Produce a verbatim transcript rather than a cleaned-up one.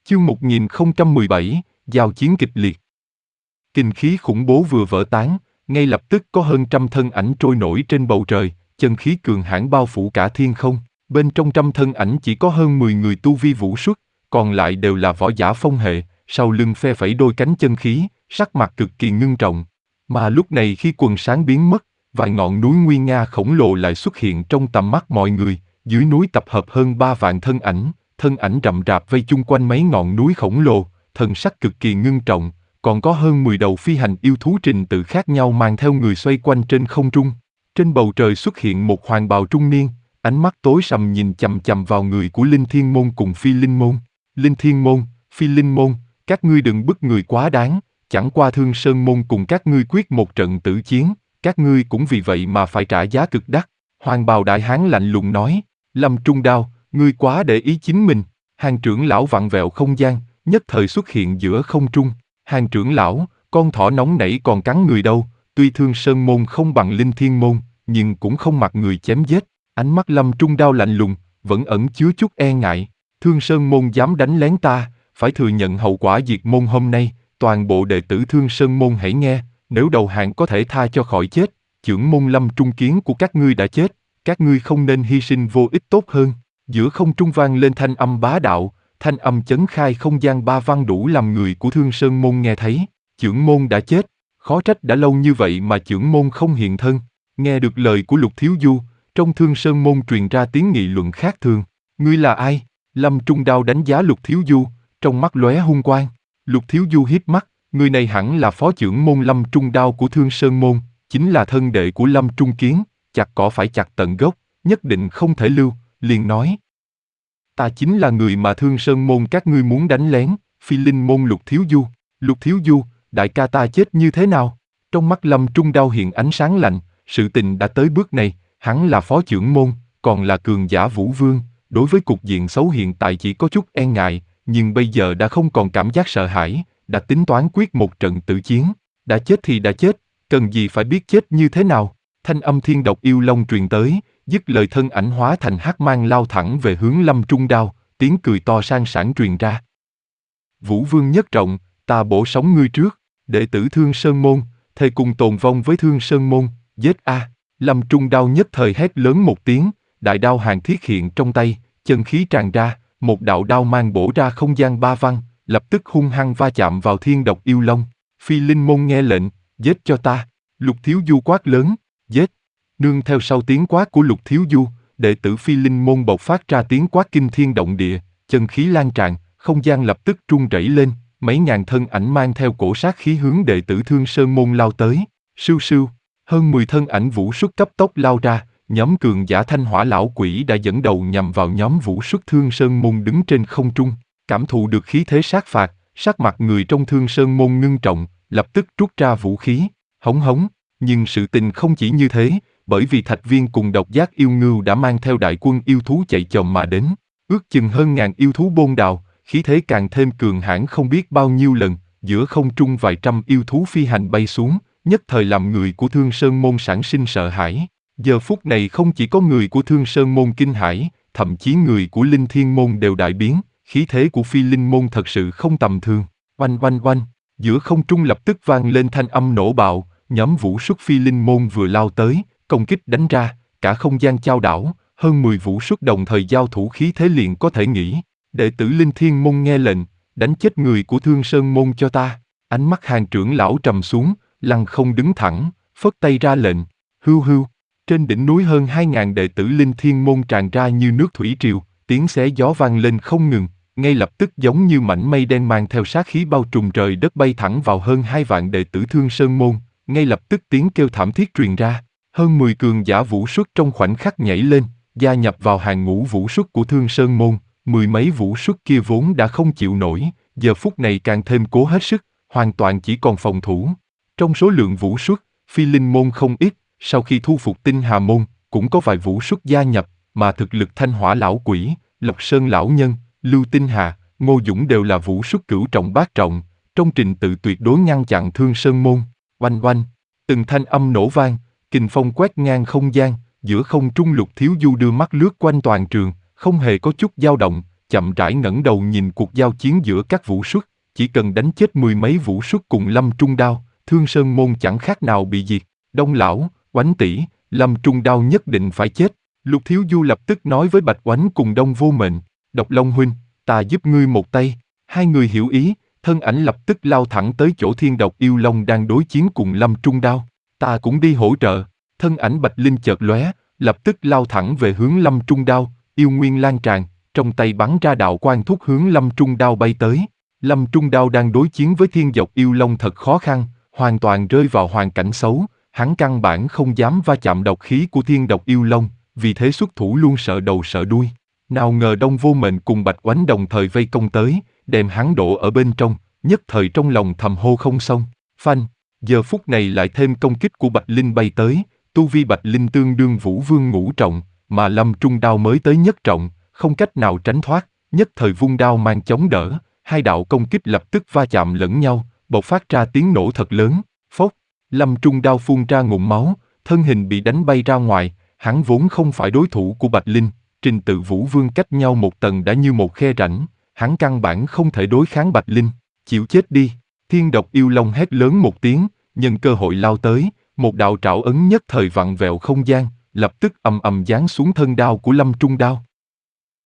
Chương một nghìn không trăm mười bảy, giao chiến kịch liệt. Kinh khí khủng bố vừa vỡ tán, ngay lập tức có hơn trăm thân ảnh trôi nổi trên bầu trời, chân khí cường hãn bao phủ cả thiên không. Bên trong trăm thân ảnh chỉ có hơn mười người tu vi vũ xuất, còn lại đều là võ giả phong hệ, sau lưng phe phẩy đôi cánh chân khí, sắc mặt cực kỳ ngưng trọng. Mà lúc này khi quần sáng biến mất, vài ngọn núi nguy nga khổng lồ lại xuất hiện trong tầm mắt mọi người, dưới núi tập hợp hơn ba vạn thân ảnh. Thân ảnh rậm rạp vây chung quanh mấy ngọn núi khổng lồ, thần sắc cực kỳ ngưng trọng, còn có hơn mười đầu phi hành yêu thú trình tự khác nhau mang theo người xoay quanh trên không trung. Trên bầu trời xuất hiện một hoàng bào trung niên, ánh mắt tối sầm nhìn chằm chằm vào người của Linh Thiên Môn cùng Phi Linh Môn. Linh Thiên Môn, Phi Linh Môn, các ngươi đừng bức người quá đáng, chẳng qua Thương Sơn Môn cùng các ngươi quyết một trận tử chiến, các ngươi cũng vì vậy mà phải trả giá cực đắt. Hoàng bào đại hán lạnh lùng nói, Lâm Trung Đao, ngươi quá để ý chính mình. Hàng trưởng lão vặn vẹo không gian, nhất thời xuất hiện giữa không trung. Hàng trưởng lão, con thỏ nóng nảy còn cắn người đâu, tuy Thương Sơn Môn không bằng Linh Thiên Môn, nhưng cũng không mặc người chém giết. Ánh mắt Lâm Trung Đao lạnh lùng, vẫn ẩn chứa chút e ngại. Thương Sơn Môn dám đánh lén ta, phải thừa nhận hậu quả diệt môn hôm nay. Toàn bộ đệ tử Thương Sơn Môn hãy nghe, nếu đầu hàng có thể tha cho khỏi chết, trưởng môn Lâm Trung Kiến của các ngươi đã chết, các ngươi không nên hy sinh vô ích tốt hơn. Giữa không trung vang lên thanh âm bá đạo, thanh âm chấn khai không gian ba văn đủ làm người của Thương Sơn Môn nghe thấy. Trưởng môn đã chết, khó trách đã lâu như vậy mà trưởng môn không hiện thân. Nghe được lời của Lục Thiếu Du, trong Thương Sơn Môn truyền ra tiếng nghị luận khác thường. Ngươi là ai? Lâm Trung Đao đánh giá Lục Thiếu Du, trong mắt lóe hung quang. Lục Thiếu Du híp mắt, người này hẳn là phó trưởng môn Lâm Trung Đao của Thương Sơn Môn, chính là thân đệ của Lâm Trung Kiến, chặt cỏ phải chặt tận gốc, nhất định không thể lưu, liền nói. Ta chính là người mà Thương Sơn Môn các ngươi muốn đánh lén, Phi Linh Môn Lục Thiếu Du. Lục Thiếu Du, đại ca ta chết như thế nào? Trong mắt Lâm Trung Đao hiện ánh sáng lạnh, sự tình đã tới bước này, hắn là phó trưởng môn, còn là cường giả vũ vương, đối với cục diện xấu hiện tại chỉ có chút e ngại, nhưng bây giờ đã không còn cảm giác sợ hãi, đã tính toán quyết một trận tử chiến. Đã chết thì đã chết, cần gì phải biết chết như thế nào? Thanh âm thiên độc yêu long truyền tới, dứt lời thân ảnh hóa thành hắc mang lao thẳng về hướng Lâm Trung Đao, tiếng cười to sang sảng truyền ra. Vũ Vương nhất trọng, ta bổ sống ngươi trước, đệ tử Thương Sơn Môn, thề cùng tồn vong với Thương Sơn Môn, giết a! Lâm Trung Đao nhất thời hét lớn một tiếng, đại đao hàng thiết hiện trong tay, chân khí tràn ra, một đạo đao mang bổ ra không gian ba văn, lập tức hung hăng va chạm vào thiên độc yêu long. Phi Linh Môn nghe lệnh, giết cho ta. Lục Thiếu Du quát lớn, giết. Nương theo sau tiếng quát của Lục Thiếu Du, đệ tử Phi Linh Môn bộc phát ra tiếng quát kinh thiên động địa, chân khí lan tràn, không gian lập tức rung rẩy lên, mấy ngàn thân ảnh mang theo cổ sát khí hướng đệ tử Thương Sơn Môn lao tới. Sưu sưu, hơn mười thân ảnh vũ xuất cấp tốc lao ra, nhóm cường giả Thanh Hỏa Lão Quỷ đã dẫn đầu nhằm vào nhóm vũ xuất Thương Sơn Môn đứng trên không trung. Cảm thụ được khí thế sát phạt, sắc mặt người trong Thương Sơn Môn ngưng trọng, lập tức rút ra vũ khí, hống hống. Nhưng sự tình không chỉ như thế, bởi vì Thạch Viên cùng Độc Giác Yêu Ngưu đã mang theo đại quân yêu thú chạy chồm mà đến, ước chừng hơn ngàn yêu thú bôn đào, khí thế càng thêm cường hãn không biết bao nhiêu lần, giữa không trung vài trăm yêu thú phi hành bay xuống, nhất thời làm người của Thương Sơn Môn sản sinh sợ hãi. Giờ phút này không chỉ có người của Thương Sơn Môn kinh hãi, thậm chí người của Linh Thiên Môn đều đại biến, khí thế của Phi Linh Môn thật sự không tầm thường. Oanh oanh oanh, giữa không trung lập tức vang lên thanh âm nổ bạo, nhóm vũ xuất Phi Linh Môn vừa lao tới, công kích đánh ra, cả không gian chao đảo, hơn mười vũ xuất đồng thời giao thủ khí thế liền có thể nghĩ. Đệ tử Linh Thiên Môn nghe lệnh, đánh chết người của Thương Sơn Môn cho ta. Ánh mắt Hàng trưởng lão trầm xuống, lăng không đứng thẳng, phất tay ra lệnh, hưu hưu. Trên đỉnh núi hơn hai ngàn đệ tử Linh Thiên Môn tràn ra như nước thủy triều, tiếng xé gió vang lên không ngừng, ngay lập tức giống như mảnh mây đen mang theo sát khí bao trùm trời đất bay thẳng vào hơn hai vạn đệ tử Thương Sơn Môn, ngay lập tức tiếng kêu thảm thiết truyền ra. Hơn mười cường giả vũ xuất trong khoảnh khắc nhảy lên, gia nhập vào hàng ngũ vũ xuất của Thương Sơn Môn, mười mấy vũ xuất kia vốn đã không chịu nổi, giờ phút này càng thêm cố hết sức, hoàn toàn chỉ còn phòng thủ. Trong số lượng vũ xuất, Phi Linh Môn không ít, sau khi thu phục Tinh Hà Môn, cũng có vài vũ xuất gia nhập, mà thực lực Thanh Hỏa Lão Quỷ, Lộc Sơn Lão Nhân, Lưu Tinh Hà, Ngô Dũng đều là vũ xuất cửu trọng bát trọng, trong trình tự tuyệt đối ngăn chặn Thương Sơn Môn. Oanh oanh, từng thanh âm nổ vang, kình phong quét ngang không gian, giữa không trung Lục Thiếu Du đưa mắt lướt quanh toàn trường, không hề có chút dao động, chậm rãi ngẩng đầu nhìn cuộc giao chiến giữa các vũ xuất, chỉ cần đánh chết mười mấy vũ xuất cùng Lâm Trung Đao, Thương Sơn môn chẳng khác nào bị diệt. Đông lão, Oánh tỷ, Lâm Trung Đao nhất định phải chết. Lục Thiếu Du lập tức nói với Bạch Oánh cùng Đông Vô Mệnh, Độc Long huynh, ta giúp ngươi một tay. Hai người hiểu ý, thân ảnh lập tức lao thẳng tới chỗ Thiên Độc Yêu Long đang đối chiến cùng Lâm Trung Đao. Ta cũng đi hỗ trợ. Thân ảnh Bạch Linh chợt lóe, lập tức lao thẳng về hướng Lâm Trung Đao, yêu nguyên lan tràn, trong tay bắn ra đạo quang thúc hướng Lâm Trung Đao bay tới. Lâm Trung Đao đang đối chiến với Thiên Độc Yêu Long thật khó khăn, hoàn toàn rơi vào hoàn cảnh xấu, hắn căn bản không dám va chạm độc khí của Thiên Độc Yêu Long, vì thế xuất thủ luôn sợ đầu sợ đuôi. Nào ngờ Đông Vô Mệnh cùng Bạch Oánh đồng thời vây công tới, đem hắn đổ ở bên trong, nhất thời trong lòng thầm hô không xong. Phanh, giờ phút này lại thêm công kích của Bạch Linh bay tới, tu vi Bạch Linh tương đương Vũ Vương ngũ trọng, mà Lâm Trung Đao mới tới nhất trọng, không cách nào tránh thoát, nhất thời vung đao mang chống đỡ, hai đạo công kích lập tức va chạm lẫn nhau, bộc phát ra tiếng nổ thật lớn. Phốc, Lâm Trung Đao phun ra ngụm máu, thân hình bị đánh bay ra ngoài, hắn vốn không phải đối thủ của Bạch Linh, trình tự Vũ Vương cách nhau một tầng đã như một khe rãnh, hắn căn bản không thể đối kháng Bạch Linh. Chịu chết đi. Thiên Độc Yêu Long hét lớn một tiếng, nhân cơ hội lao tới, một đạo trảo ấn nhất thời vặn vẹo không gian, lập tức ầm ầm giáng xuống thân đao của Lâm Trung Đao.